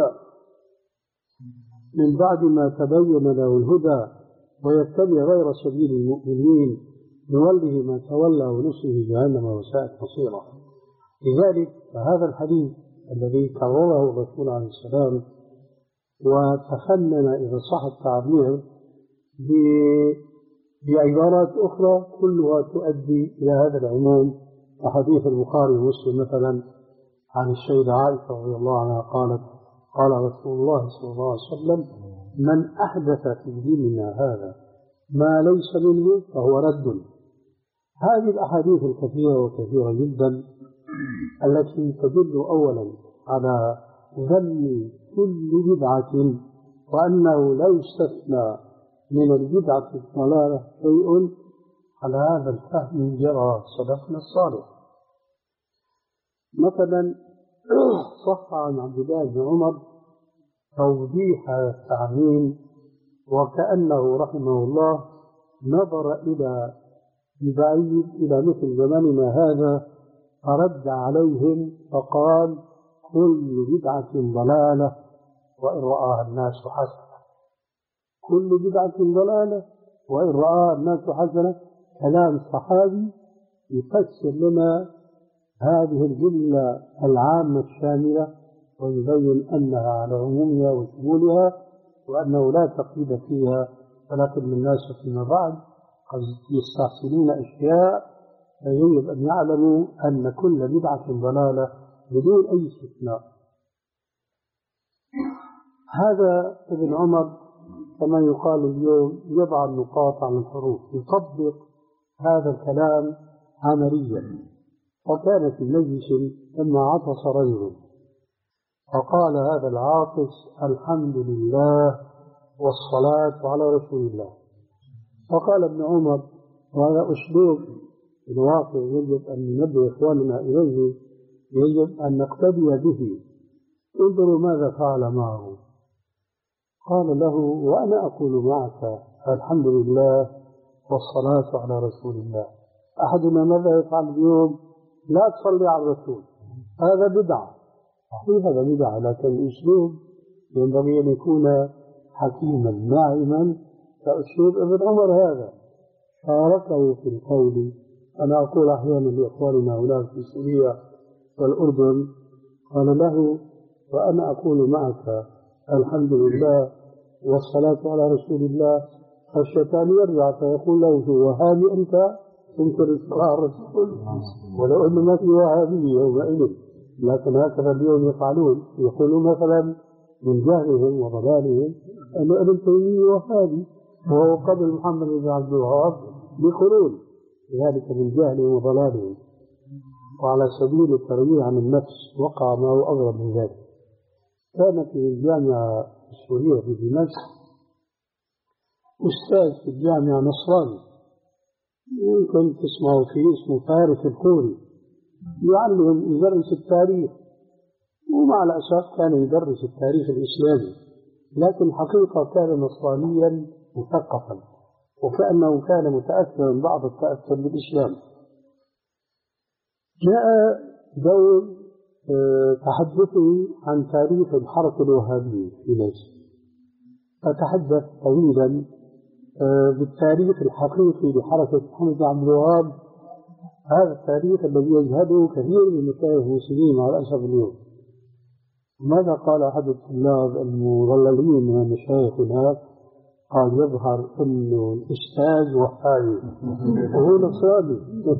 من بعد ما تبين له الهدى ويتبع غير سبيل المؤمنين نوله ما تولى ونصره جهنم وساءت مصيره. لذلك فهذا الحديث الذي كرره الرسول عليه السلام وتفنن إذا صح التعبير بعبارات أخرى كلها تؤدي إلى هذا العموم. وحديث البخاري ومسلم مثلا عن السيدة عائشة رضي الله عنها قالت: قال رسول الله صلى الله عليه وسلم: من أحدث في ديننا هذا ما ليس منه فهو رد. هذه الأحاديث الكثيرة وكثيرة جدا التي تدل أولا على ذم كل بدعة وأنه لا يستثنى من البدعة الضلالة شيء، على هذا الفهم جرى سلفنا الصالح. مثلا صح عن عبد الله بن عمر توضيح التعميم، وكأنه رحمه الله نظر إلى بعيد إلى مثل زماننا هذا فرد عليهم فقال: كل بدعة ضلالة وإن رآها الناس حسنة. كل بدعة ضلالة وإن رآها الناس حسنة. كلام صحابي يفسر لنا هذه الجملة العامة الشاملة ويبين أنها على عمومها وشمولها وأنه لا تقييد فيها، ولكن الناس فيما بعد قد يستحسنون أشياء فيجب أن يعلموا أن كل بدعة ضلالة بدون أي استثناء. هذا ابن عمر كما يقال اليوم يضع النقاط على الحروف، يطبق هذا الكلام عمليا. وكان في مجلس لما عطس رجل فقال هذا العاطس: الحمد لله والصلاة على رسول الله. فقال ابن عمر، وهذا أسلوب الواقع يجب أن ننبه إخواننا إليه، يجب أن نقتدي به. انظروا ماذا فعل معه. قال له: وأنا أقول معك الحمد لله والصلاة على رسول الله. أحدنا ماذا يفعل اليوم؟ لا تصلي على الرسول، هذا بدعة. صحيح هذا بدعة، لكن الأسلوب ينبغي أن يكون حكيما ناعما كأسلوب ابن عمر هذا. شاركه في القول. أنا أقول أحيانا لإخواننا هناك في سوريا والأردن، قال له: وأنا أقول معك الحمد لله والصلاة على رسول الله، فالشيطان يرجع فيقول له: وهابي أنت تنكر الصلاة على الرسول؟ ولو أنه ما في وهابي يومئذ، لكن هكذا اليوم يفعلون. يقولون مثلا من جهلهم وضلالهم أن ابن تيمية وهابي وهو قبل محمد بن عبد الوهاب بقرون، ذلك من جهلهم وضلالهم. وعلى سبيل الترويع عن النفس وقع ما هو أغرب من ذلك. كان في الجامعة السورية في دمشق أستاذ في الجامعة نصراني، يمكن تسمعوا فيه، اسمه فارس الخوري، يعلم يدرس التاريخ، ومع الأسف كان يدرس التاريخ الإسلامي، لكن حقيقة كان نصرانيا مثقفا، وكأنه كان متأثرا بعض التأثر بالإسلام. جاء دور تحدثه عن تاريخ الحركة الوهابية في مصر، فتحدث طويلا بالتاريخ الحقيقي لحركة محمد بن عبد الوهاب، هذا التاريخ الذي يجهده كثير من مشايخ المسلمين على الأسف اليوم. ماذا قال أحد الطلاب المضللين من المشايخ هناك؟ قال: يظهر أنه الأستاذ وهابي وهو نصراني.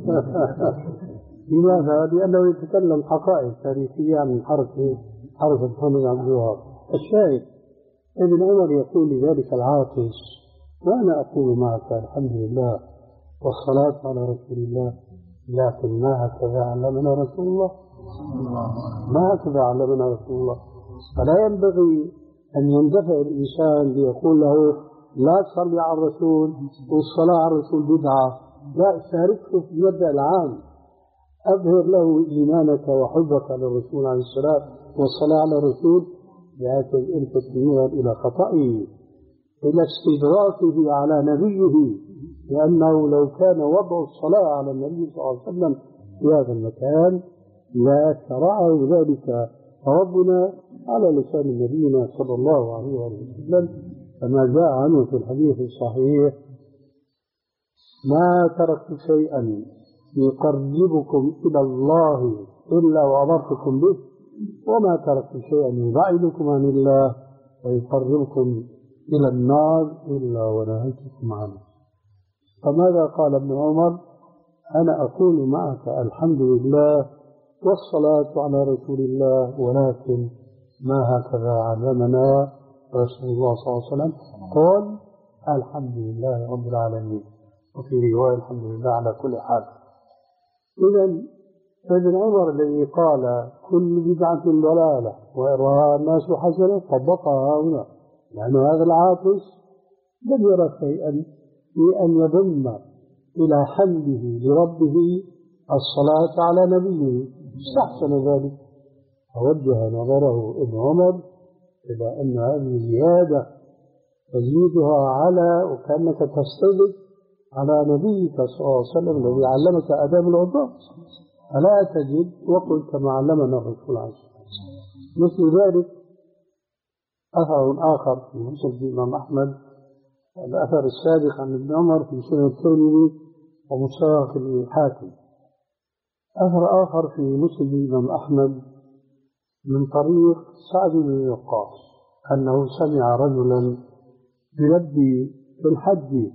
لماذا؟ لأنه يتكلم حقائق تاريخية عن حركة حركة محمد بن عبد الوهاب. الشاهد ابن عمر يقول لذلك العاطس: وأنا أقول معك الحمد لله والصلاة على رسول الله، لكن ما هكذا علمنا رسول الله، ما هكذا علمنا رسول الله. فلا ينبغي أن يندفع الإنسان ليقول له لا تصلي على الرسول والصلاة على الرسول بدعة. لا، شاركه في المبدأ العام، أظهر له إيمانك وحبك للرسول عليه الصلاة والصلاة على الرسول، لكن أنت تميل إلى خطئه، إلى استدراكه على نبيه، لأنه لو كان وضع الصلاة على النبي صلى الله عليه وسلم في هذا المكان لا شرعه ذلك ربنا على لسان نبينا صلى الله عليه وسلم، كما جاء عنه في الحديث الصحيح: ما تركت شيئا يقربكم إلى الله إلا وأمرتكم به، وما تركت شيئا يبعدكم عن الله ويقربكم إلى النار إلا ونهيتكم عنه. فماذا قال ابن عمر؟ أنا أقول معك الحمد لله والصلاة على رسول الله، ولكن ما هكذا علمنا رسول الله صلى الله عليه وسلم. قال: الحمد لله رب العالمين، وفي رواية الحمد لله على كل حال. إذا ابن عمر الذي قال كل بدعة ضلالة وإرواها الناس حسنة طبقها هنا، لأن هذا العاطس لم يرى شيئا في أن يضم إلى حمده لربه الصلاة على نبيه، استحسن ذلك، فوجه نظره ابن عمر إلى أن هذه زيادة تزيدها على وكأنك تستدل على نبيك صلى الله عليه وسلم الذي علمك آداب الوضوء، ألا تجد وقل كما علمنا الرسول عليه الصلاة والسلام. مثل ذلك أثر آخر في مسند الإمام أحمد، الأثر السابق عن ابن عمر في سنن الترمذي ومستدرك الحاكم. أثر آخر في مسند الإمام أحمد من طريق سعد بن وقاص أنه سمع رجلا يلبي في الحج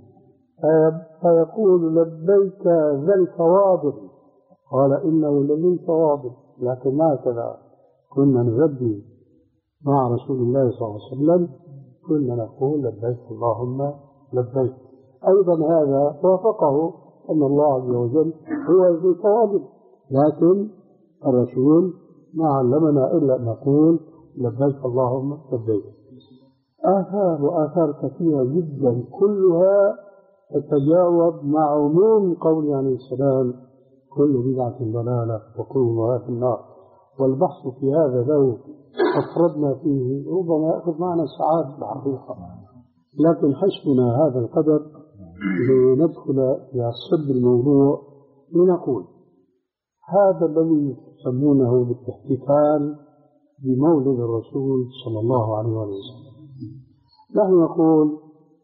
فيقول لبيك ذا الفواضل، قال إنه لذي الفواضل، لكن ما هكذا كنا نلبي مع رسول الله صلى الله عليه وسلم، كنا نقول لبيك اللهم لبيك. أيضا هذا وافقه أن الله عز وجل هو ذي الفواضل، لكن الرسول ما علمنا إلا أن نقول لبيك اللهم لبيك. آثار وآثار كثيرة جدا كلها تتجاوب مع عموم قول عليه السلام كل بدعة ضلالة وكل ضلالة في النار. والبحث في هذا لو أفردنا فيه ربما يأخذ معنا ساعات الحقيقة، لكن حسبنا هذا القدر لندخل إلى صلب الموضوع لنقول هذا الذي يسمونه بالاحتفال بمولد الرسول صلى الله عليه وسلم. نحن نقول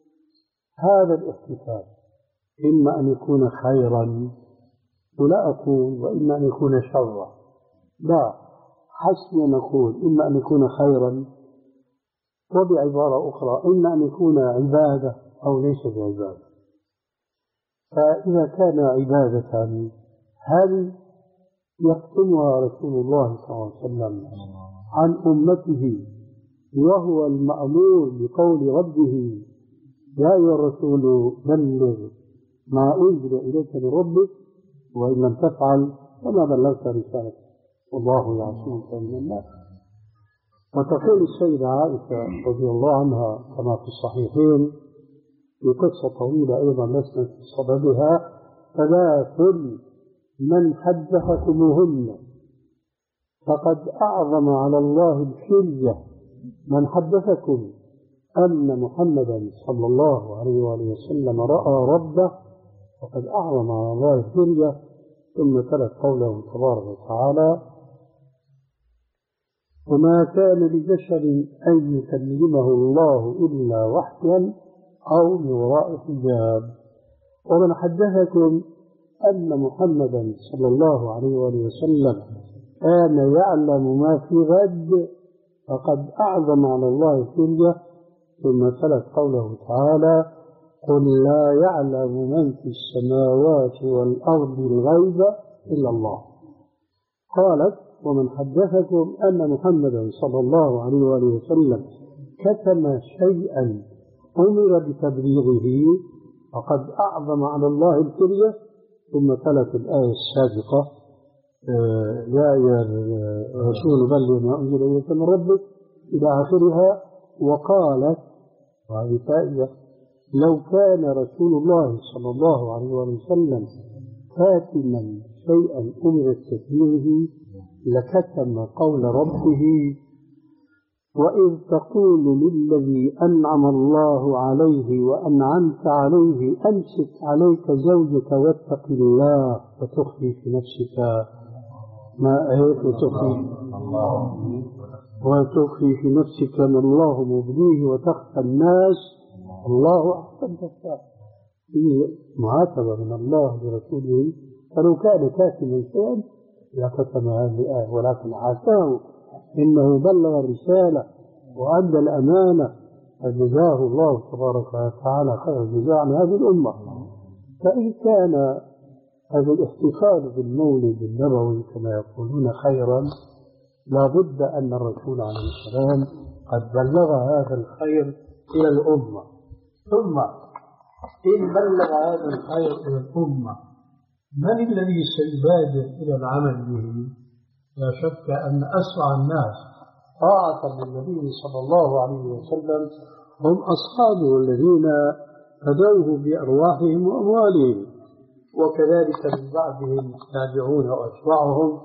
هذا الاحتفال إما أن يكون خيرا، ولا أقول وإما أن يكون شرا، لا، حسنا نقول إما أن يكون خيرا، وبعبارة أخرى إما أن يكون عبادة أو ليس بعبادة. فإذا كان عبادة هل يختمها رسول الله صلى الله عليه وسلم عن أمته وهو المأمور بقول ربه يا أيها الرسول بلغ ما أنزل إليك من ربك وإن لم تفعل فما بلغت رسالته والله يعصمك من الناس. وتقول السيدة عائشة رضي الله عنها كما في الصحيحين في قصة طويلة أيضا لسنا في صددها: ثلاث من حدثكموهن فقد أعظم على الله الحجة من حدثكم أن محمدا صلى الله عليه وآله وسلم رأى ربه فقد أعظم على الله الحجة. ثم تلت قوله تبارك وتعالى: وما كان لبشر أن يكلمه الله إلا وحيا أو من وراء حجاب. ومن حدثكم أن محمدا صلى الله عليه وآله وسلم كان يعلم ما في غد فقد أعظم على الله الحجة. ثم تلت قوله تعالى: قل لا يعلم من في السماوات والأرض الغيب إلا الله. قالت: ومن حدثكم أن محمدا صلى الله عليه وآله وسلم كتم شيئا أمر بتبليغه فقد أعظم على الله الكرية. ثم تلت الآية السابقة: يا أيها الرسول بلغ ما أنزل إليك من ربك إلى آخرها. وقالت وهذه فائدة: لو كان رسول الله صلى الله عليه وسلم كاتما شيئا أمر بتبليغه لكتم قول ربه: وإذ تقول للذي أنعم الله عليه وأنعمت عليه أمسك عليك زوجك واتق الله وتخفي في نفسك ما أهيت وتخفي وتخفي في نفسك ما الله مبديه وتخفى الناس الله أحسن تخفى. فيه معاتبة من الله لرسوله، فلو كان كاتما شيئا لكتم هذه الآية، ولكن عاتاه إنه بلغ الرسالة وأدى الأمانة فجزاه الله تبارك وتعالى خير الجزاء عن هذه الأمة. فإن كان هذا الاحتفال بالمولد النبوي كما يقولون خيرا، لا بد أن الرسول عليه السلام قد بلغ هذا الخير إلى الأمة. ثم إن بلغ هذا الخير إلى الأمة، من الذي سيبادر إلى العمل به؟ لا شك أن أسرع الناس طاعة للنبي صلى الله عليه وسلم هم أصحابه الذين فدوه بأرواحهم وأموالهم، وكذلك من بعدهم تابعون وأتباعهم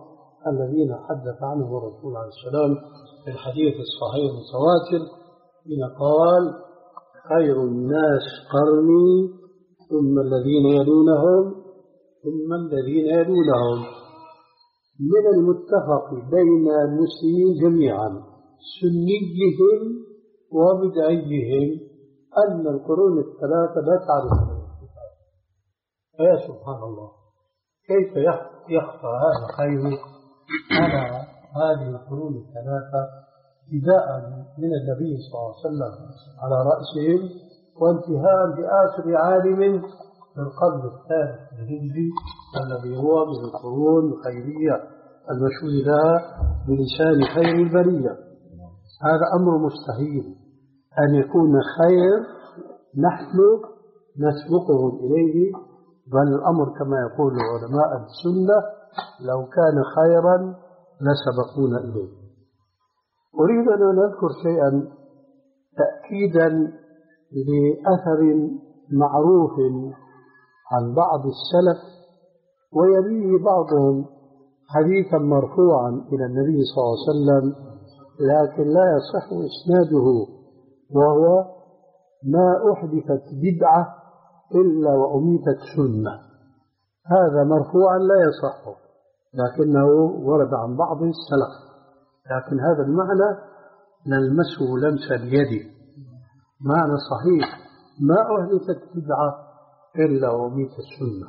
الذين حدث عنهم الرسول عليه السلام في الحديث الصحيح المتواتر حين قال: خير الناس قرني ثم الذين يلونهم ثم الذين يلونهم. من المتفق بين المسلمين جميعا سنيهم وبدعيهم أن القرون الثلاثة لا تعرف. يا سبحان الله، كيف يخفى هذا الخير على هذه القرون الثلاثة ابتداء من النبي صلى الله عليه وسلم على رأسهم وانتهاء بآخر عالم في القرن الثالث الهجري الذي هو من القرون الخيرية المشهور لها بلسان خير البرية. هذا أمر مستحيل أن يكون خير نحن نسبقهم إليه، بل الأمر كما يقول علماء السنة: لو كان خيرا لسبقونا إليه. أريد أن نذكر شيئا تأكيدا لأثر معروف عن بعض السلف ويليه بعضهم حديثا مرفوعا إلى النبي صلى الله عليه وسلم، لكن لا يصح إسناده، وهو: ما أحدثت بدعة إلا وأميتت سنة. هذا مرفوعا لا يصح، لكنه ورد عن بعض السلف، لكن هذا المعنى نلمسه لمس اليد، معنى صحيح: ما أحدثت بدعة إلا وأميتت سنة.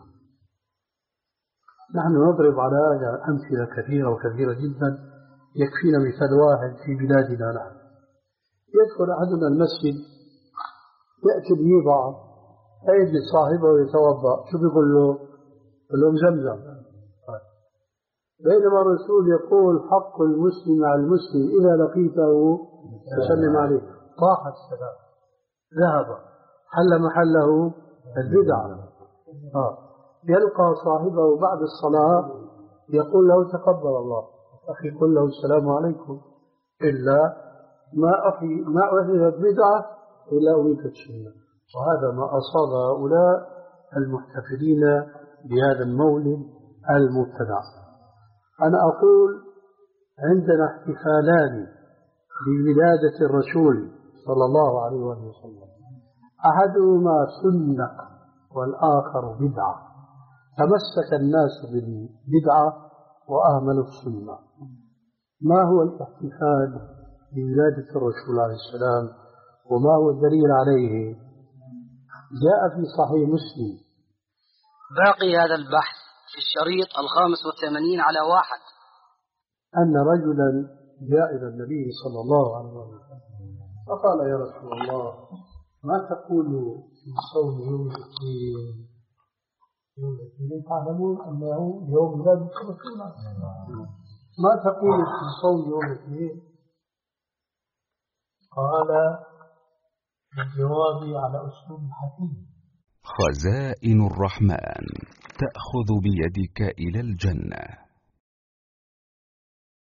نحن نضرب على هذا أمثلة كثيرة وكثيرة جدا، يكفينا مثال واحد في بلادنا نحن. يدخل أحدنا المسجد يأتي بيضع فيجد صاحبه يتوضأ، شو بيقول له؟ يقول له زمزم. بينما الرسول يقول: حق المسلم على المسلم إذا لقيته فسلم عليه. طاح السلام، ذهب، حل محله البدعة. آه. يلقى صاحبه بعد الصلاة يقول له: تقبل الله. أخي قل له: السلام عليكم. إلا ما أحي ما أحدثت بدعة إلا أميتت سنة. وهذا ما أصاب هؤلاء المحتفلين بهذا المولد المبتدع. أنا أقول: عندنا احتفالان بولادة الرسول صلى الله عليه وسلم، أحدهما سنة والآخر بدعة. تمسك الناس بالبدعة وأهملوا السنة. ما هو الاحتفال بولادة الرسول عليه السلام وما هو الدليل عليه؟ جاء في صحيح مسلم.
باقي هذا البحث في الشريط الخامس والثمانين على واحد،
أن رجلا جاء إلى النبي صلى الله عليه وسلم فقال: يا رسول الله، ما تقول في صوم يوم الاثنين؟ يوم الاثنين تعلمون أنه يوم ولادة الرسول، ما تقول في صوم يوم الاثنين؟ قال الجواب على أسلوب حكيم:
خزائن الرحمن تأخذ بيدك إلى الجنة.